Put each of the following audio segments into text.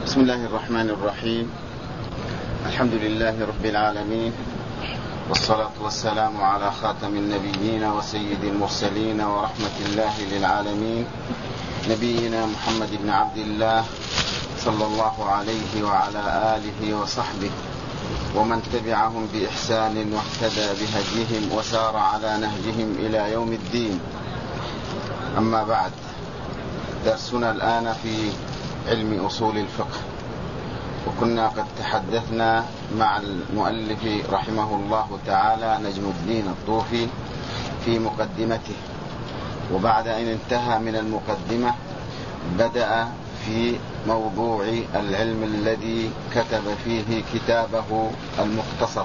بسم الله الرحمن الرحيم. الحمد لله رب العالمين، والصلاة والسلام على خاتم النبيين وسيد المرسلين ورحمة الله للعالمين، نبينا محمد بن عبد الله صلى الله عليه وعلى آله وصحبه ومن تبعهم بإحسان واهتدى بهديهم وسار على نهجهم إلى يوم الدين. أما بعد، درسنا الآن في علم أصول الفقه، وكنا قد تحدثنا مع المؤلف رحمه الله تعالى نجم الدين الطوفي في مقدمته، وبعد أن انتهى من المقدمة بدأ في موضوع العلم الذي كتب فيه كتابه المختصر.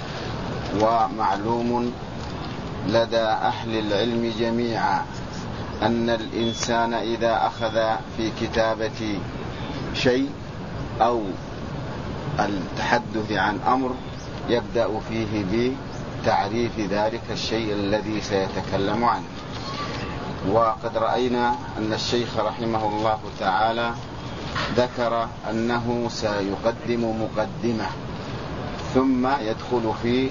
ومعلوم لدى أهل العلم جميعا أن الإنسان إذا أخذ في كتابة شيء أو التحدث عن أمر يبدأ فيه بتعريف ذلك الشيء الذي سيتكلم عنه. وقد رأينا أن الشيخ رحمه الله تعالى ذكر أنه سيقدم مقدمة ثم يدخل في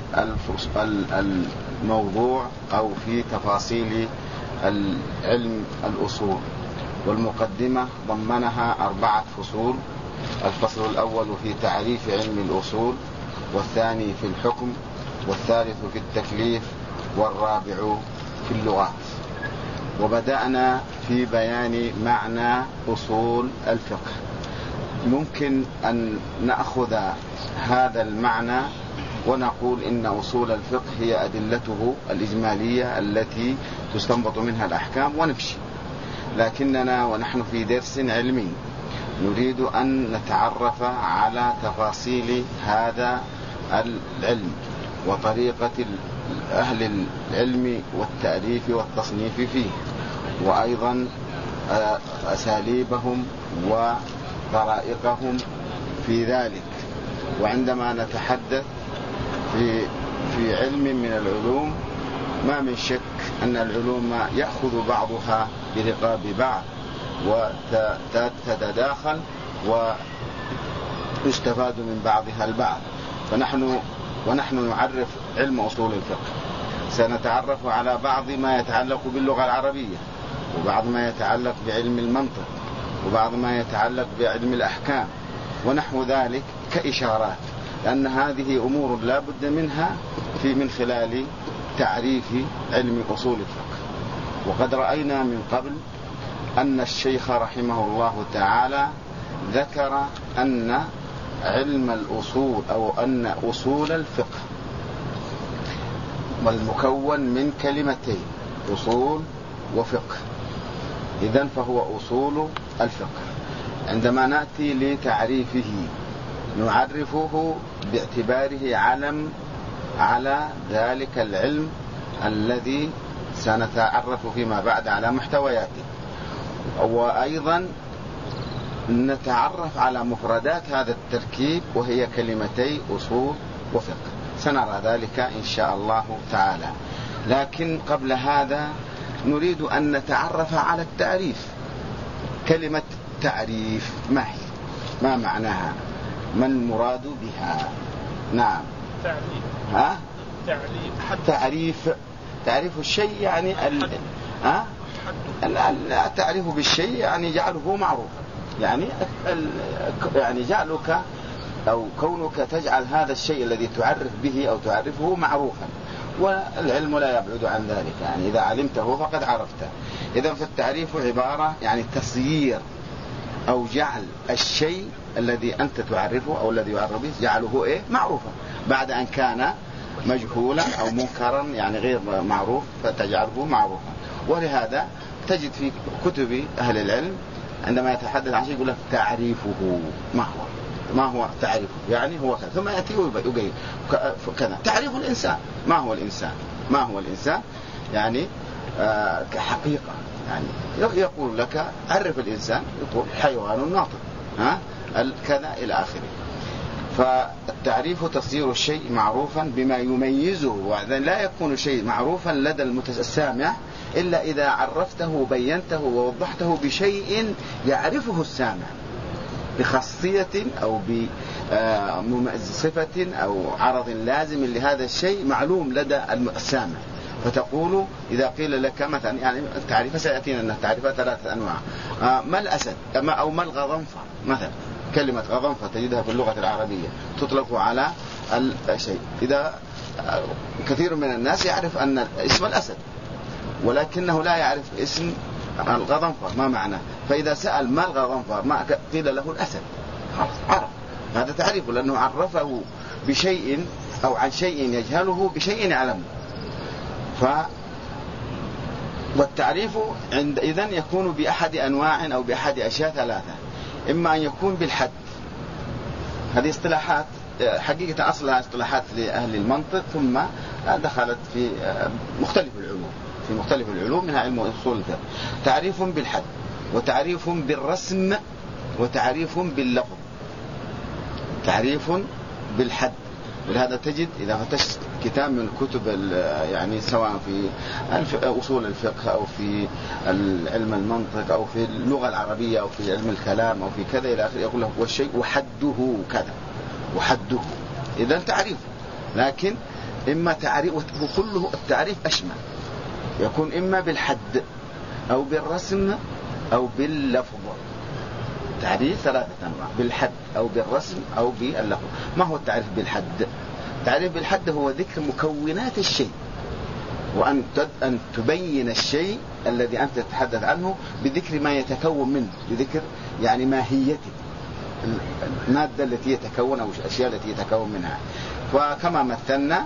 الموضوع أو في تفاصيل العلم الأصول. والمقدمة ضمنها 4 فصول: الفصل الأول في تعريف علم الأصول، والثاني في الحكم، والثالث في التكليف، والرابع في اللغات. وبدأنا في بيان معنى أصول الفقه. ممكن أن نأخذ هذا المعنى ونقول إن أصول الفقه هي أدلته الإجمالية التي تستنبط منها الأحكام ونمشي. لكننا ونحن في درس علمي نريد أن نتعرف على تفاصيل هذا العلم وطريقة أهل العلم والتأليف والتصنيف فيه، وأيضا أساليبهم وطرائقهم في ذلك. وعندما نتحدث في علم من العلوم ما من شك أن العلوم يأخذ بعضها برقاب بعض وتتداخل ويستفاد من بعضها البعض. ونحن نعرف علم أصول الفقه، سنتعرف على بعض ما يتعلق باللغة العربية، وبعض ما يتعلق بعلم المنطق، وبعض ما يتعلق بعلم الأحكام ونحو ذلك كإشارات، لأن هذه أمور لا بد منها من خلال تعريف علم أصول الفقه. وقد رأينا من قبل أن الشيخ رحمه الله تعالى ذكر أن علم الأصول أو أن أصول الفقه والمكون من كلمتين أصول وفقه، إذن فهو أصول الفقه. عندما نأتي لتعريفه نعرفه باعتباره علم على ذلك العلم الذي سنتعرف فيما بعد على محتوياته، وأيضا نتعرف على مفردات هذا التركيب وهي كلمتي أصول وفقه، سنرى ذلك إن شاء الله تعالى. لكن قبل هذا نريد أن نتعرف على التعريف. كلمة تعريف ما هي؟ ما معناها؟ ما المراد بها؟ نعم، تعريف الشيء يعني لا تعرف بالشيء يعني جعله معروفا، يعني جعلك أو كونك تجعل هذا الشيء الذي تعرف به أو تعرفه معروفا، والعلم لا يبعد عن ذلك. يعني إذا علمته فقد عرفته. إذن فالتعريف عبارة يعني تصيير أو جعل الشيء الذي أنت تعرفه أو الذي يعرف به جعله معروفا بعد أن كان مجهولا أو منكرا يعني غير معروف فتجعله معروفا. ولهذا تجد في كتب أهل العلم عندما يتحدث عن شيء يقول لك تعريفه ما هو تعريفه، يعني هو كذا، ثم يأتي ويقول كذا. تعريف الإنسان، ما هو الإنسان يعني كحقيقة، يعني يقول لك عرف الإنسان، يقول حيوان ناطق كذا إلى آخره. فالتعريف تصير الشيء معروفا بما يميزه، وإذن لا يكون شيء معروفا لدى السامع إلا إذا عرفته وبينته ووضحته بشيء يعرفه السامع. بخاصية أو بصفة أو عرض لازم لهذا الشيء معلوم لدى السامع. فتقول إذا قيل لك مثلا، يعني التعريف سيأتينا أن التعريفة 3 أنواع. ما الأسد أو ما الغضنفر مثلا. كلمة غضنفر تجدها في اللغة العربية تطلق على الشيء. إذا كثير من الناس يعرف أن اسم الأسد ولكنه لا يعرف اسم الغضنفر ما معناه، فإذا سأل ما الغضنفر ما قيل له الأسد، عرف. هذا تعريفه لأنه عرفه بشيء أو عن شيء يجهله بشيء يعلمه. والتعريف إذن يكون بأحد أنواع أو بأحد أشياء 3. إما أن يكون بالحد، هذه اصطلاحات حقيقة أصلها اصطلاحات لأهل المنطق ثم دخلت في مختلف العلوم منها علم أصول الفقه. تعريف بالحد، وتعريف بالرسم، وتعريف باللفظ. تعريف بالحد، ولهذا تجد إذا فتشت كتاب من كتب يعني سواء في أصول الفقه أو في علم المنطق أو في اللغة العربية أو في علم الكلام أو في كذا إلى آخره، يقول له والشيء وحده كذا وحده. إذا تعريف، لكن إما تعريف، وكله التعريف أشمل، يكون إما بالحد أو بالرسم أو باللفظ. تعريف 3 أنواع: بالحد أو بالرسم أو باللفظ. ما هو التعريف بالحد؟ التعريف بالحد هو ذكر مكونات الشيء، وأن تبين الشيء الذي أنت تتحدث عنه بذكر ما يتكون منه، بذكر يعني ماهيته، المادة التي يتكون أو الأشياء التي يتكون منها. وكما مثلنا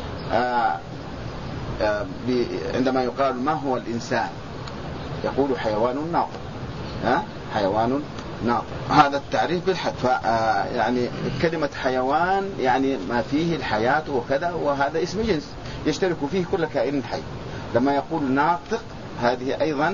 عندما يقال ما هو الإنسان يقول حيوان ناطق، حيوان ناطق. هذا التعريف بالحد. يعني كلمة حيوان يعني ما فيه الحياة وكذا، وهذا اسم جنس يشترك فيه كل كائن حي. لما يقول ناطق هذه أيضا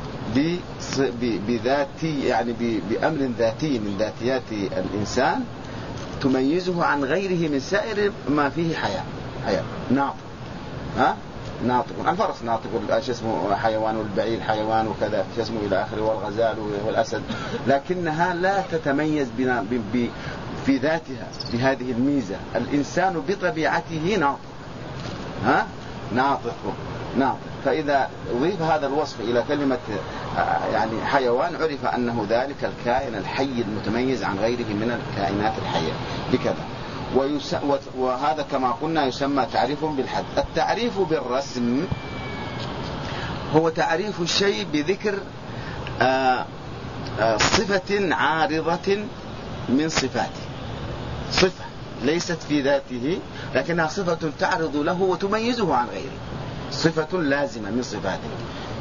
بذاتي، يعني بأمر ذاتي من ذاتيات الإنسان تميزه عن غيره من سائر ما فيه حياة. ناطق، ناطق. الفرس ناطق، شو اسمه حيوان، البعير حيوان وكذا شو اسمه إلى آخره، والغزال والأسد، لكنها لا تتميز في ذاتها بهذه الميزة. الإنسان بطبيعته ناطق، ناطق. فإذا أضيف هذا الوصف إلى كلمة يعني حيوان عرف أنه ذلك الكائن الحي المتميز عن غيره من الكائنات الحية بكذا. وهذا كما قلنا يسمى تعريف بالحد. التعريف بالرسم هو تعريف الشيء بذكر صفة عارضة من صفاته، صفة ليست في ذاته لكنها صفة تعرض له وتميزه عن غيره، صفة لازمة من صفاته.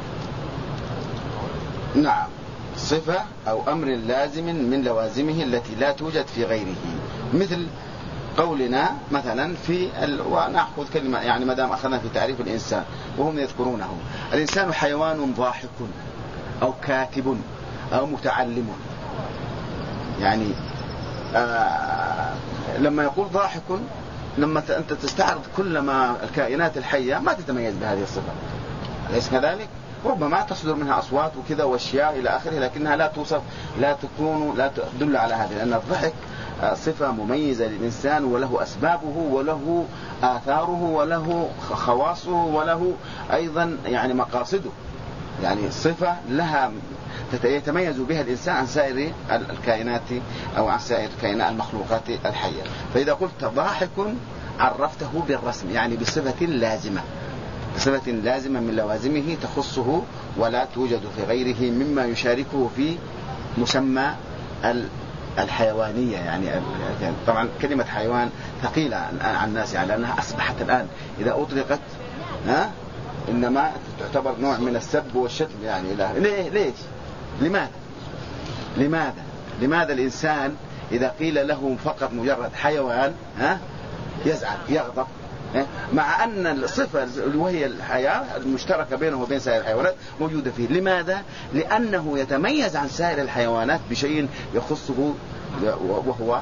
نعم، صفة أو أمر لازم من لوازمه التي لا توجد في غيره. مثل قولنا مثلا ونأخذ كلمة، يعني ما دام أخذنا في تعريف الإنسان وهم يذكرونه: الإنسان حيوان ضاحك أو كاتب أو متعلم. يعني لما يقول ضاحك، لما أنت تستعرض كل ما الكائنات الحية ما تتميز بهذه الصفة، أليس كذلك؟ ربما تصدر منها أصوات وكذا وأشياء إلى آخره، لكنها لا توصف، لا تدل على هذا، لأن الضحك صفة مميزة للإنسان وله أسبابه وله آثاره وله خواصه وله أيضا يعني مقاصده، يعني صفة لها يتميز بها الإنسان عن سائر الكائنات أو عن سائر كائنات المخلوقات الحية. فإذا قلت ضاحك عرفته بالرسم، يعني بصفة لازمة، بصفة لازمة من لوازمه تخصه ولا توجد في غيره مما يشاركه في مسمى الحيوانية. يعني طبعا كلمة حيوان ثقيلة عن الناس، يعني لأنها أصبحت الآن إذا أطلقت إنما تعتبر نوع من السب والشتم. يعني ليش؟ لماذا الإنسان إذا قيل له فقط مجرد حيوان يزعل يغضب، مع أن الصفة وهي الحياة المشتركة بينه وبين سائر الحيوانات موجودة فيه؟ لماذا؟ لأنه يتميز عن سائر الحيوانات بشيء يخصه، وهو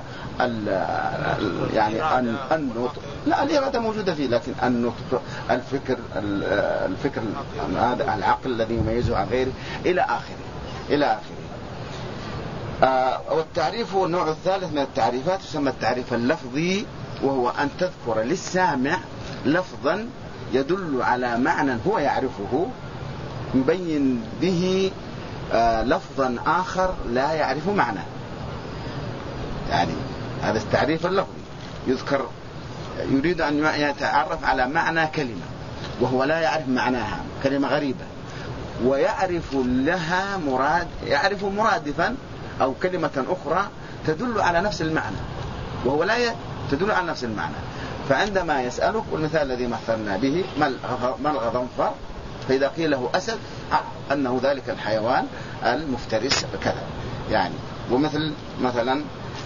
يعني النطق. لا، الإرادة موجودة فيه، لكن النطق، الفكر هذا العقل الذي يميزه عن غيره إلى آخره. والتعريف هو النوع الثالث من التعريفات، يسمى التعريف اللفظي، وهو أن تذكر للسامع لفظا يدل على معنى هو يعرفه، يبين به لفظا آخر لا يعرف معناه. يعني هذا التعريف اللفظي، يذكر يريد أن يتعرف على معنى كلمة وهو لا يعرف معناها، كلمة غريبة، ويعرف لها يعرف مرادفا أو كلمة أخرى تدل على نفس المعنى وهو لا تدل على نفس المعنى. فعندما يسألك، والمثال الذي مثلنا به، ما الغضنفر؟ فإذا قيل له أسد أنه ذلك الحيوان المفترس كذا يعني. ومثل مثلا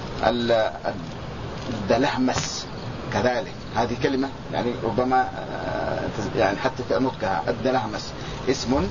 الدلهمس كذلك، هذه كلمة يعني ربما يعني حتى في نطقها الدلهمس اسم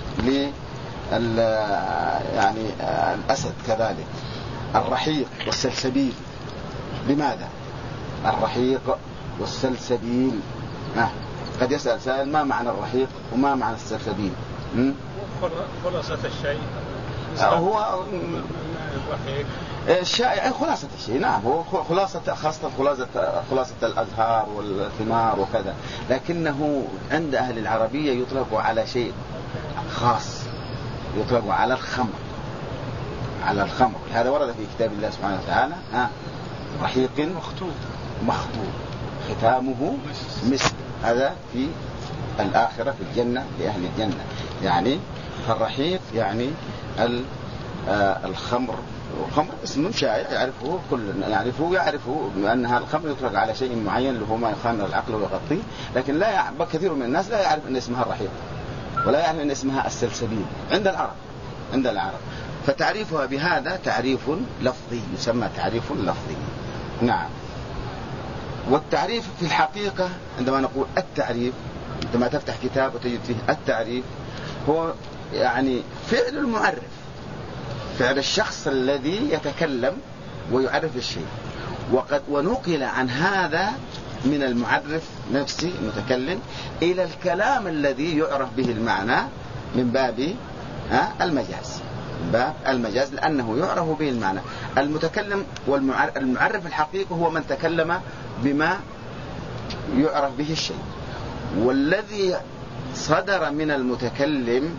يعني الأسد كذلك. الرحيق والسلسبيل، لماذا الرحيق والسلسبيل؟ قد يسأل سائل ما معنى الرحيق وما معنى السلسبيل؟ خلاصة الشيء هو الرحيق الشائع خلاصة الشيء، نعم، هو خلاصة، خاصة خلاصة الأزهار والثمار وكذا، لكنه عند أهل العربية يطلق على شيء خاص، يطلق على الخمر، على الخمر. هذا ورد في كتاب الله سبحانه وتعالى، رحيق مخطوط ختامه مسك، هذا في الآخرة في الجنة لأهل الجنة يعني. فالرحيق يعني الخمر، الخمر اسم شائع يعرفه كل يعرفه أنها الخمر يطلق على شيء معين اللي هو ما يخامر العقل ويغطيه، لكن لا يعرف كثير من الناس لا يعرف أن اسمها الرحيق ولا يعرف أن اسمها السلسبيل عند العرب. فتعريفها بهذا تعريف لفظي، يسمى تعريف لفظي. نعم. والتعريف في الحقيقة عندما نقول التعريف، عندما تفتح كتاب وتجد فيه التعريف، هو يعني فعل المعرف، فعل الشخص الذي يتكلم ويعرف الشيء. ونقل عن هذا من المعرف نفسه المتكلم إلى الكلام الذي يعرف به المعنى من باب المجاز، باب المجاز، لأنه يعرف به المعنى. المتكلم والمعرف الحقيقي هو من تكلم بما يعرف به الشيء، والذي صدر من المتكلم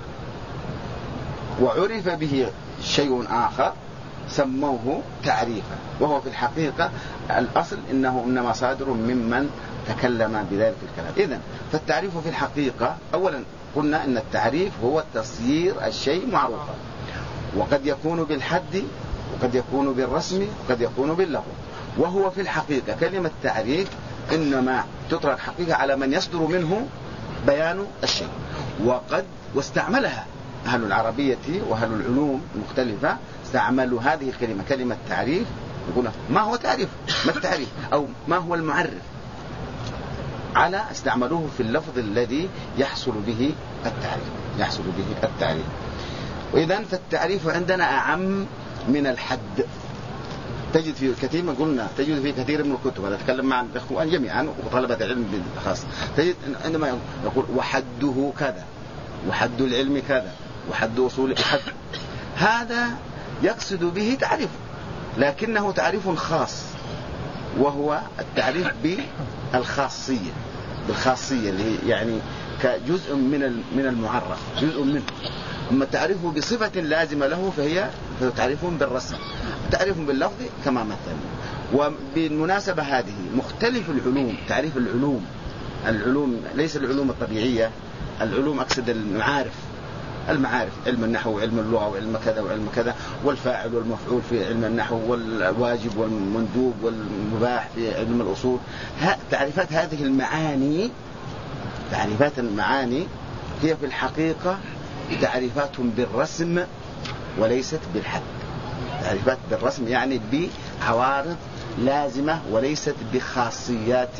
وعرف به شيء آخر سموه تعريفا، وهو في الحقيقة الأصل إنما صادر ممن تكلم بذلك الكلام. إذن فالتعريف في الحقيقة، أولا قلنا إن التعريف هو تصيير الشيء معروفا، وقد يكون بالحد وقد يكون بالرسم وقد يكون باللغو. وهو في الحقيقة كلمة تعريف إنما تطلق حقيقة على من يصدر منه بيان الشيء. واستعملها أهل العربية وأهل العلوم المختلفة، استعملوا هذه الكلمة كلمة تعريف، يقول ما هو تعريف، ما التعريف، أو ما هو المعرف، على استعملوه في اللفظ الذي يحصل به التعريف. وإذن فالتعريف عندنا أعم من الحد. تجد في كثير ما قلنا، تجد في كثير من الكتب، أنا أتكلم مع الإخوان جميعا وطلبة العلم بالخاص، تجد عندما يقول وحده كذا، وحد العلم كذا، وحد أصول حد، هذا يقصد به تعريف، لكنه تعريف خاص، وهو التعريف بالخاصية اللي يعني كجزء من المعرف، جزء منه. أما التعريف بصفة لازمة له فهي تعريف بالرسم، تعريف باللفظ كما مثلنا. وبالمناسبة هذه مختلف العلوم، تعريف العلوم ليس العلوم الطبيعية، العلوم أقصد المعارف، علم النحو وعلم اللغة وعلم كذا وعلم كذا، والفاعل والمفعول في علم النحو، والواجب والمندوب والمباح في علم الأصول. تعريفات هذه المعاني، تعريفات المعاني هي في الحقيقة تعريفات بالرسم وليست بالحد. تعريفات بالرسم يعني بعوارض لازمة وليست بخاصيات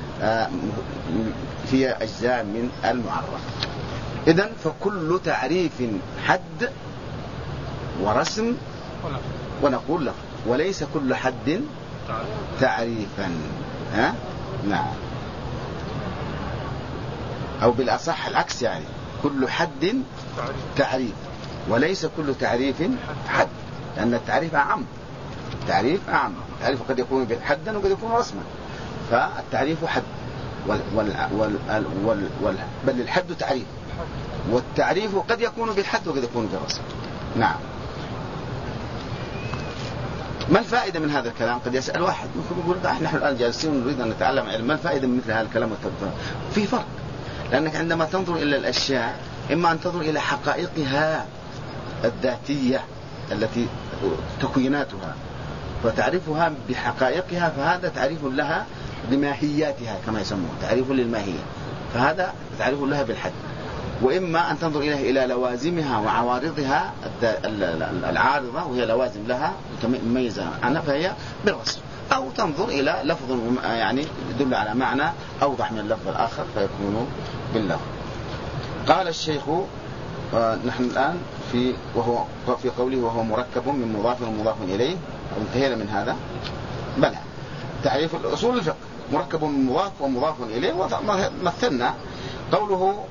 هي أجزاء من المعرف. إذن فكل تعريف حد ورسم ونقول له، وليس كل حد تعريفا. نعم، أو بالأصح العكس، يعني كل حد تعريف وليس كل تعريف حد. لأن التعريف أعم. التعريف قد يكون حدا وقد يكون رسما. فالتعريف حد بل الحد تعريف، والتعريف قد يكون بالحد وقد يكون بالرسم. نعم. ما الفائدة من هذا الكلام؟ قد يسأل واحد ممكن يقول نحن الآن جالسين نريد أن نتعلم علم، ما الفائدة من مثل هذا الكلام والتفضيل؟ في فرق، لأنك عندما تنظر إلى الأشياء إما أن تنظر إلى حقائقها الذاتية التي تكويناتها وتعرفها بحقائقها، فهذا تعريف لها بماهياتها كما يسمون، تعريف للماهية، فهذا تعريف لها بالحد. وإما أن تنظر إلى لوازمها وعوارضها العارضة وهي لوازم لها مميزة عنها فهي بالرسم، أو تنظر إلى لفظ يعني يدل على معنى أوضح من اللفظ الآخر فيكون باللفظ. قال الشيخ نحن الآن في قوله وهو مركب من مضاف ومضاف إليه، أو انتهينا من هذا؟ بلى. تعريف الأصول الفقه مركب من مضاف ومضاف إليه، ومثلنا قوله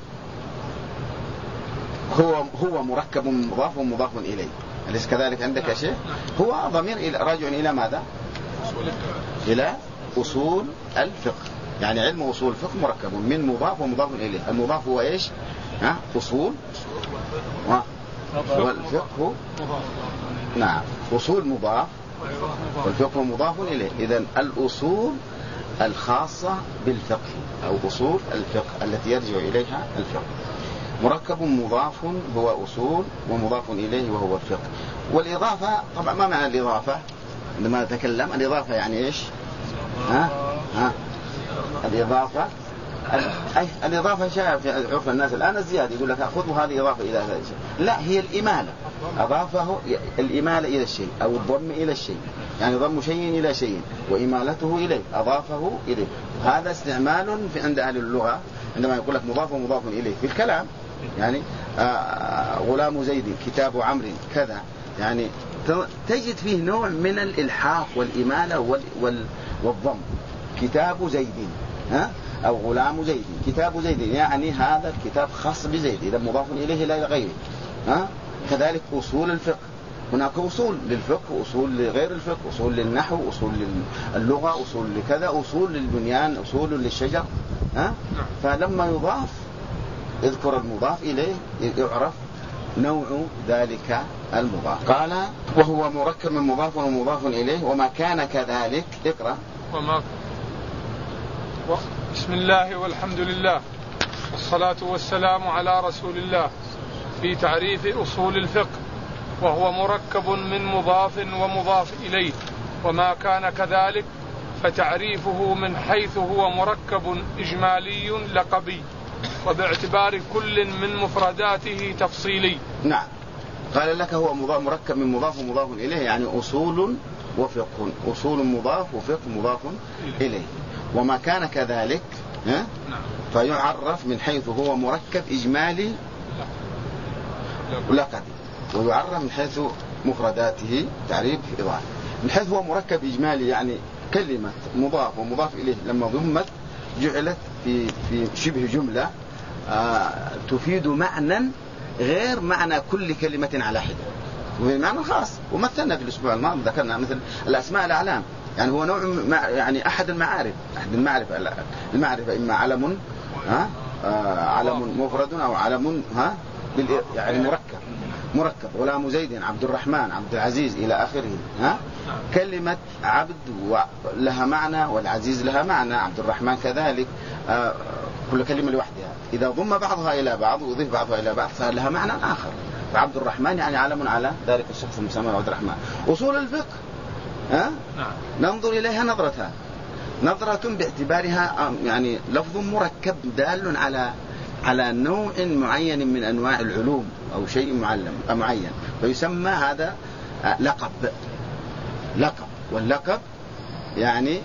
هو مركب من مضاف ومضاف إليه، أليس كذلك عندك يا شيخ؟ هو ضمير راجع إلى ماذا؟ إلى أصول الفقه، يعني علم أصول الفقه مركب من مضاف ومضاف إليه. المضاف هو إيش؟ أصول، والفقه نعم أصول مضاف، والفقه مضاف إليه. إذن الأصول الخاصة بالفقه أو أصول الفقه التي يرجع إليها الفقه. مركب مضاف هو أصول ومضاف إليه وهو الفقه. والإضافة طبعا ما معنى الإضافة؟ عندما نتكلم الإضافة يعني إيش؟ الإضافة الإضافة شائعة في عرف الناس الآن الزيادة، يقول لك أخذوا هذه إضافة إلى هذا الشيء. لا، هي الإمالة. أضافه الإمالة إلى الشيء أو الضم إلى الشيء، يعني ضم شيء إلى شيء وإمالته إليه، أضافه إليه. هذا استعمال في عند أهل اللغة عندما يقول لك مضاف ومضاف إليه في الكلام، يعني غلام زيد، كتاب عمرو كذا، يعني تجد فيه نوع من الإلحاق والإمالة والضم. كتاب زيد أو غلام زيد، كتاب زيد، يعني هذا الكتاب خاص بزيد، إذا مضاف إليه لا غيره. كذلك أصول الفقه، هناك أصول للفقه وأصول لغير الفقه، أصول للنحو، أصول للغة، أصول لكذا، أصول للبنيان، أصول للشجر. فلما يضاف اذكر المضاف إليه يعرف نوع ذلك المضاف. قال وهو مركب من مضاف ومضاف إليه وما كان كذلك. اقرأ. بسم الله والحمد لله والصلاة والسلام على رسول الله. في تعريف أصول الفقه: وهو مركب من مضاف ومضاف إليه وما كان كذلك، فتعريفه من حيث هو مركب إجمالي لقبي، وباعتبار كل من مفرداته تفصيلي. نعم، قال لك هو مركب من مضاف ومضاف إليه، يعني أصول وفقه، أصول مضاف وفقه مضاف إليه. وما كان كذلك فيعرف من حيث هو مركب إجمالي لقبي، ويعرف من حيث مفرداته تعريف إضافي. من حيث هو مركب إجمالي يعني كلمة مضاف ومضاف إليه لما ضمت جعلت في شبه جملة تفيد معنى غير معنى كل كلمة على حدة، وهي معنى خاص. ومثلنا في الأسبوع الماضي ذكرنا مثل الأسماء الأعلام، يعني هو نوع يعني أحد المعارف، المعرفة إما علم علم مفرد أو علم يعني مركب. غلام زيد، عبد الرحمن، عبد العزيز إلى آخره. كلمة عبد لها معنى والعزيز لها معنى، عبد الرحمن كذلك. كل كلمة لوحدها، إذا ضم بعضها إلى بعض ويضيف بعضها إلى بعض صار لها معنى آخر. فعبد الرحمن يعني علم على ذلك الشخص المسمى عبد الرحمن. أصول الفقه ننظر إليها نظرة باعتبارها يعني لفظ مركب دال على نوع معين من أنواع العلوم أو شيء معين، فيسمى هذا لقب. واللقب يعني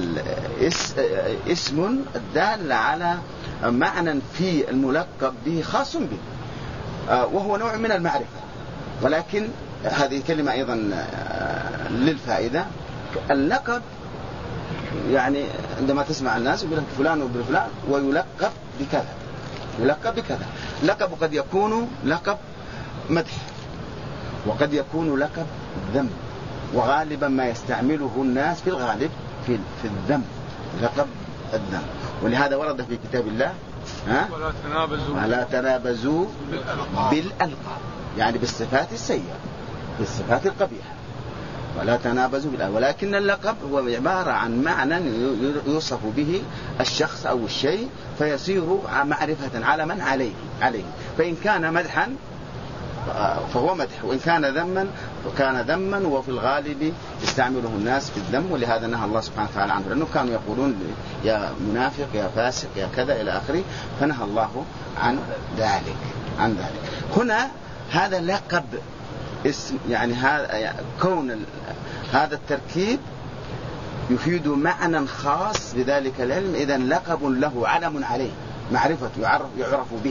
اسم دال على معنى في الملقب به خاص به، وهو نوع من المعرفة. ولكن هذه كلمة أيضا للفائدة. اللقب يعني عندما تسمع الناس يقول لك فلان وابن فلان ويلقب بكذا. لقب قد يكون لقب مدح، وقد يكون لقب الذم، وغالبا ما يستعمله الناس في الغالب في الذم، لقب الذم. ولهذا ورد في كتاب الله ولا تنابزوا بالألقاب، يعني بالصفات السيئة، بالصفات القبيحة، ولا تنابزوا بالألقاب. ولكن اللقب هو عبارة عن معنى يوصف به الشخص أو الشيء فيصير معرفة على من عليه. فإن كان مدحا فهو مدح، وإن كان ذما فكان ذما، وفي الغالب يستعمله الناس في الذم. ولهذا نهى الله سبحانه وتعالى عنه، لأنه كانوا يقولون يا منافق يا فاسق يا كذا إلى آخره، فنهى الله عن ذلك. هنا هذا لقب اسم، يعني هذا كون هذا التركيب يفيد معنى خاص بذلك العلم. إذن لقب له علم عليه، معرفة يعرف به.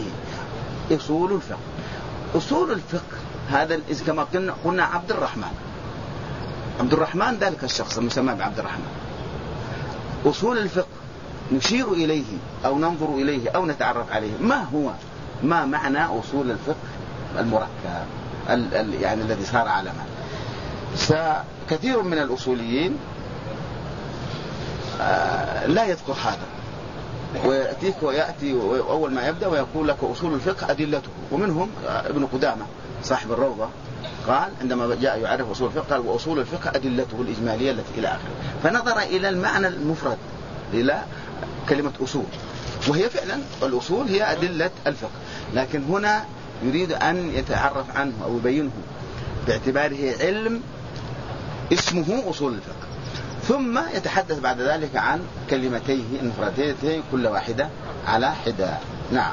أصول الفقه هذا كما قلنا عبد الرحمن ذلك الشخص المسمى بعبد الرحمن. أصول الفقه نشير إليه أو ننظر إليه أو نتعرف عليه. ما معنى أصول الفقه المركب يعني الذي صار علما؟ كثير من الأصوليين لا يذكر هذا، ويأتي أول ما يبدأ ويقول لك أصول الفقه أدلته. ومنهم ابن قدامة صاحب الروضة قال عندما جاء يعرف أصول الفقه قال وأصول الفقه أدلته الإجمالية التي إلى آخره، فنظر إلى المعنى المفرد إلى كلمة أصول، وهي فعلا الأصول هي أدلة الفقه. لكن هنا يريد أن يتعرف عنه أو يبينه باعتباره علم اسمه أصول الفقه، ثم يتحدث بعد ذلك عن كلمتيه المفردتين كل واحدة على حدة. نعم.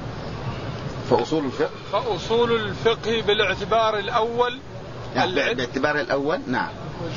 فأصول الفقه بالاعتبار الأول باعتبار الأول. نعم.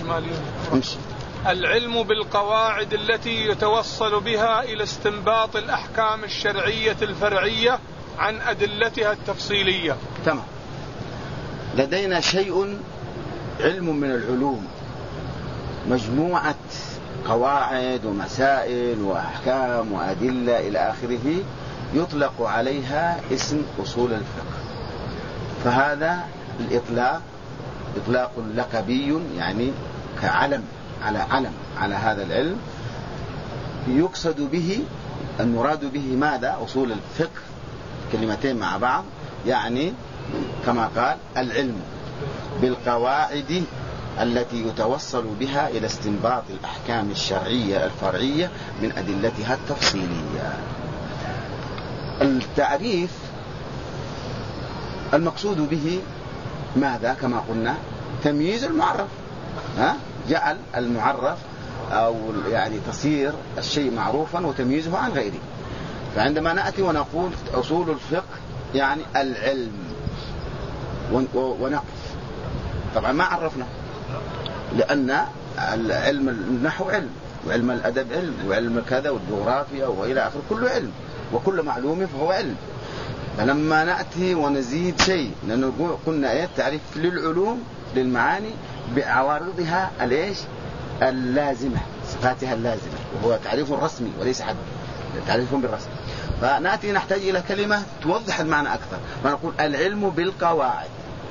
العلم بالقواعد التي يتوصل بها إلى استنباط الأحكام الشرعية الفرعية عن أدلتها التفصيلية. تمام. لدينا شيء علم من العلوم، مجموعة قواعد ومسائل وأحكام وأدلة إلى آخره، يطلق عليها اسم أصول الفقه. فهذا الإطلاق إطلاق لقبي، يعني كعلم على هذا العلم. يقصد به المراد به ماذا؟ أصول الفقه، كلمتين مع بعض، يعني كما قال العلم بالقواعد التي يتوصل بها إلى استنباط الأحكام الشرعية الفرعية من أدلتها التفصيلية. التعريف المقصود به ماذا؟ كما قلنا تمييز المعرف، جعل المعرف أو يعني تصير الشيء معروفا وتمييزه عن غيره. فعندما نأتي ونقول أصول الفقه يعني العلم ونقف، طبعا ما عرفنا، لأن العلم النحو علم، وعلم الأدب علم، وعلم كذا والجغرافيا وإلى آخره كله علم، وكل معلوم فهو علم. فلما نأتي ونزيد شيء، لأنه قلنا تعريف للعلوم للمعاني بعوارضها اللازمة، صفاتها اللازمة، وهو تعريف رسمي وليس حد تعريف بالرسم. فنأتي نحتاج إلى كلمة توضح المعنى أكثر، فنقول العلم بالقواعد.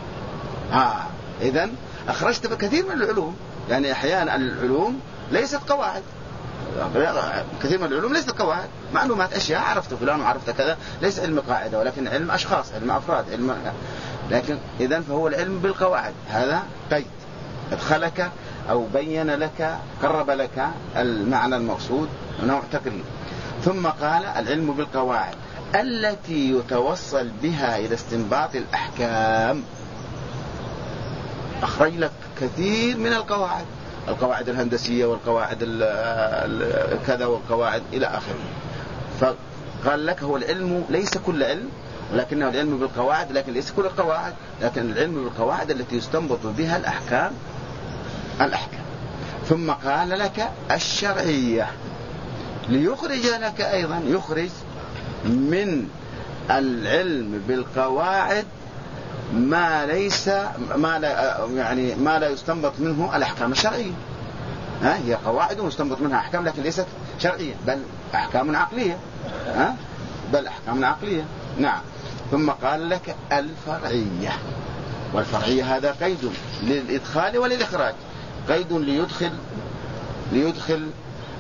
إذن أخرجت بكثير من العلوم، يعني أحيانا العلوم ليست قواعد، كثير من العلوم ليست قواعد، معلومات أشياء عرفت فلان وعرفت كذا، ليس علم قاعدة ولكن علم أشخاص، علم أفراد، لكن إذن فهو العلم بالقواعد. هذا قيد أدخلك أو بين لك، قرب لك المعنى المقصود، نوع تقريب. ثم قال العلم بالقواعد التي يتوصل بها إلى استنباط الأحكام. أخرج لك كثير من القواعد الهندسية والقواعد كذا والقواعد إلى آخره. فقال لك هو العلم ليس كل علم، ولكنه العلم بالقواعد، لكن ليس كل القواعد، لكن العلم بالقواعد التي يستنبط بها الأحكام. ثم قال لك الشرعية، ليخرج لك أيضا، يخرج من العلم بالقواعد ما لا يستنبط منه الأحكام الشرعية. هي قواعد ويستنبط منها أحكام لكن ليست شرعية، بل أحكام عقلية. نعم. ثم قال لك الفرعية، والفرعية هذا قيد للإدخال وللإخراج، قيد ليدخل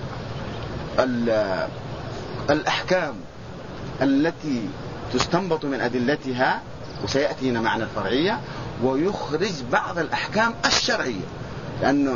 الأحكام التي تستنبط من أدلتها، وسيأتي هنا معنى الفرعية، ويخرج بعض الأحكام الشرعية، لأن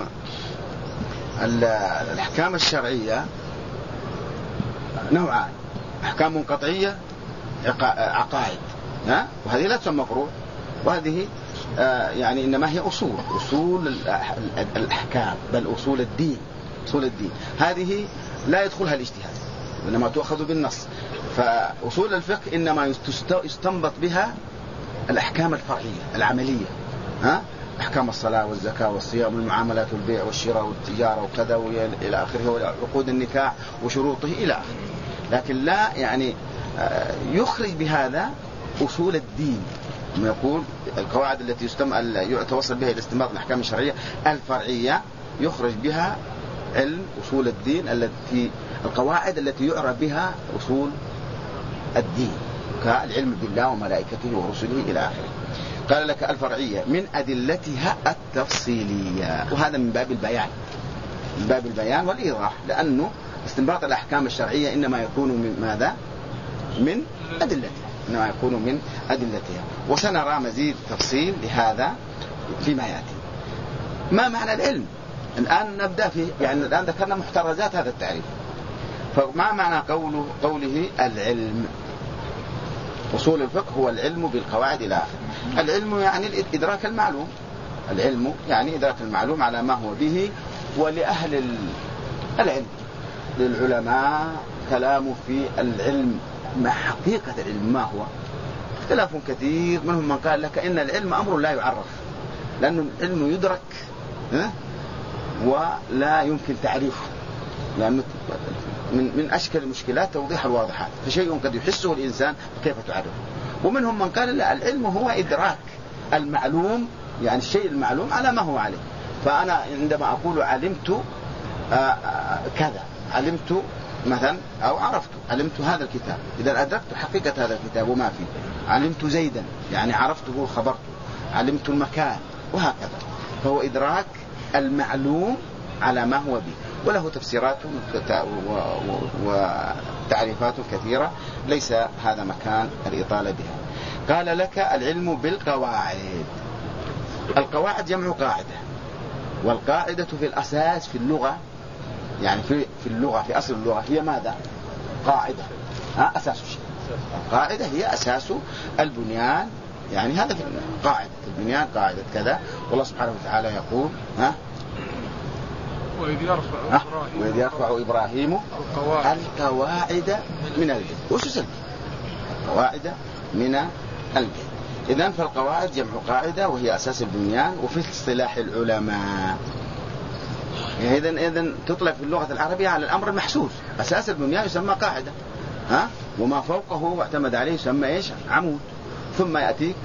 الأحكام الشرعية نوعان: أحكام قطعية، عقائد، وهذه لا تسمى فروع، وهذه يعني إنما هي أصول الأحكام، بل أصول الدين. هذه لا يدخلها الاجتهاد، إنما تؤخذ بالنص. فأصول الفقه إنما يستنبط بها الأحكام الفرعية العملية، أحكام الصلاة والزكاة والصيام والمعاملات والبيع والشراء والتجارة وكذا إلى آخره، وعقود النكاح وشروطه إلى آخره. لكن لا يعني يخرج بهذا أصول الدين، ما يقول القواعد التي يتوصل بها إلى استنباط الأحكام الشرعية الفرعية، يخرج بها علم أصول الدين، القواعد التي يعرف بها أصول الدين، كالعلم بالله وملائكته ورسله إلى آخره. قال لك الفرعية من أدلتها التفصيلية، وهذا من باب البيان والإيضاح، لأنه استنباط الأحكام الشرعية إنما يكون من ماذا؟ من أدلتها، وسنرى مزيد تفصيل لهذا فيما يأتي. ما معنى العلم؟ الآن نبدأ فيه، يعني الآن ذكرنا محترزات هذا التعريف، فما معنى قوله العلم؟ أصول الفقه هو العلم بالقواعد إلى آخره. العلم يعني إدراك المعلوم، العلم يعني إدراك المعلوم على ما هو به. ولأهل العلم، للعلماء كلام في العلم، ما حقيقة العلم ما هو، اختلاف كثير. منهم من قال لك إن العلم أمر لا يعرف، لأن العلم يدرك ولا يمكن تعريفه، لأنه من أشكال المشكلات توضيح الواضحات، فشيء قد يحسه الإنسان كيف تعرفه. ومنهم من قال لا، العلم هو إدراك المعلوم، يعني الشيء المعلوم على ما هو عليه. فأنا عندما أقول علمت كذا، علمت مثلا أو علمت هذا الكتاب، إذا أدركت حقيقة هذا الكتاب وما فيه. علمت زيدا يعني عرفته وخبرته، علمت المكان، وهكذا. فهو إدراك المعلوم على ما هو به، وله تفسيرات وتعريفات كثيرة، ليس هذا مكان الإطالة بها. قال لك العلم بالقواعد. القواعد جمع قاعدة، والقاعدة في الأساس في اللغة، يعني في اللغة، في أصل اللغة هي ماذا؟ قاعدة، أساس الشيء. القاعدة هي أساس البنيان، يعني هذا في قاعدة البنيان، قاعدة كذا. والله سبحانه وتعالى يقول وإذ يرفع إبراهيم القواعد من البيت. وش اسمه؟ القواعد من البيت. إذن فالقواعد جمع قاعدة، وهي أساس البنيان. وفي اصطلاح العلماء إذن تطلق في اللغة العربية على الأمر المحسوس. أساس البنيان يسمى قاعدة، وما فوقه واعتمد عليه يسمى إيش؟ عمود. ثم يأتي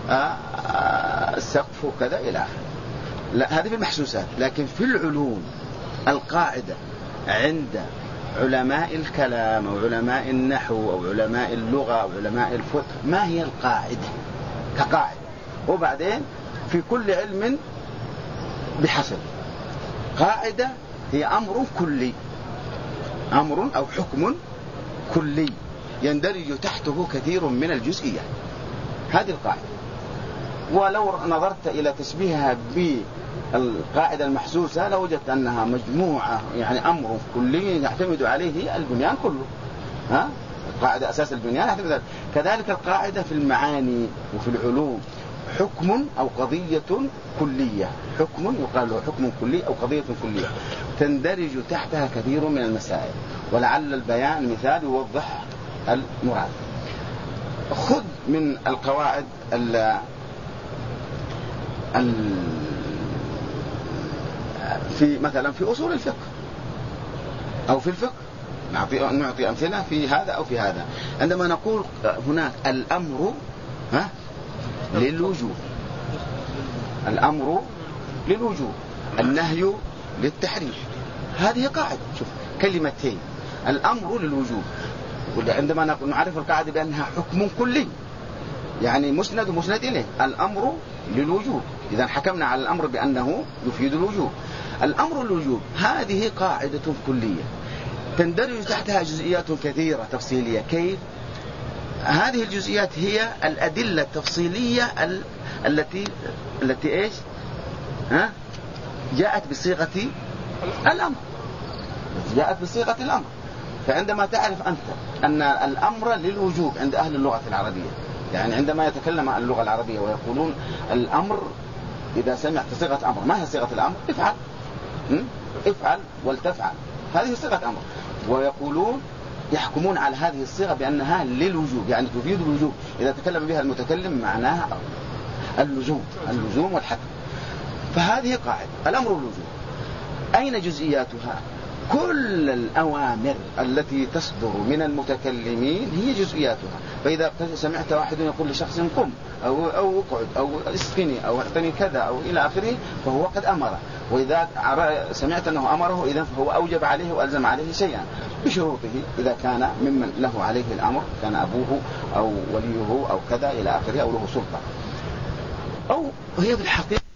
السقف وكذا إلى آخره. لا، هذه في المحسوسات. لكن في العلوم القاعدة عند علماء الكلام أو علماء النحو أو علماء اللغة أو علماء الفقه، ما هي القاعدة كقاعدة؟ وبعدين في كل علم بحسب. قاعدة هي أمر كلي، أمر أو حكم كلي يندرج تحته كثير من الجزئيات، هذه القاعدة. ولو نظرت إلى تشبيهها بالقاعدة المحسوسة لوجدت أنها مجموعة، يعني أمر كلي يعتمد عليه البنيان كله. القاعدة أساس البنيان يعتمد عليه. كذلك القاعدة في المعاني وفي العلوم حكم أو قضية كلية، حكم يقال له حكم كلي أو قضية كلية تندرج تحتها كثير من المسائل، ولعل البيان مثال يوضح المراد. خذ من القواعد في مثلا في أصول الفقه أو في الفقه، نعطي أمثلة في هذا أو في هذا. عندما نقول هناك الأمر للوجوب، الأمر للوجوب، النهي للتحريم، هذه قاعدة. شوف كلمتين، الأمر للوجوب، وعندما نعرف القاعدة بأنها حكم كلي، يعني مسند ومسند إليه. الأمر للوجوب. إذا حكمنا على الأمر بأنه يفيد الوجوب. الأمر الوجوب هذه قاعدة كلية تندرج تحتها جزئيات كثيرة تفصيلية. كيف؟ هذه الجزئيات هي الأدلة التفصيلية التي إيش؟ جاءت بصيغة الأمر. جاءت بصيغة الأمر. فعندما تعرف أنت أن الأمر للوجوب عند أهل اللغة العربية، يعني عندما يتكلم عن اللغة العربية ويقولون الأمر، إذا سمعت صيغة أمر، ما هي صيغة الأمر؟ افعل، افعل ولتفعل، هذه صيغة أمر. ويقولون يحكمون على هذه الصيغة بأنها للوجوب، يعني تفيد الوجوب. إذا تكلم بها المتكلم معناها اللزوم والحتم. فهذه قاعدة الأمر الوجوب. أين جزئياتها؟ كل الأوامر التي تصدر من المتكلمين هي جزئياتها. فإذا سمعت واحد يقول لشخص قم أو اقعد أو اسقني أو اعطني كذا أو إلى آخره فهو قد أمره. وإذا سمعت أنه أمره إذن فهو أوجب عليه وألزم عليه شيئا بشروطه، إذا كان ممن له عليه الأمر، كان أبوه أو وليه أو كذا إلى آخره، أو له سلطة، أو هي في الحقيقة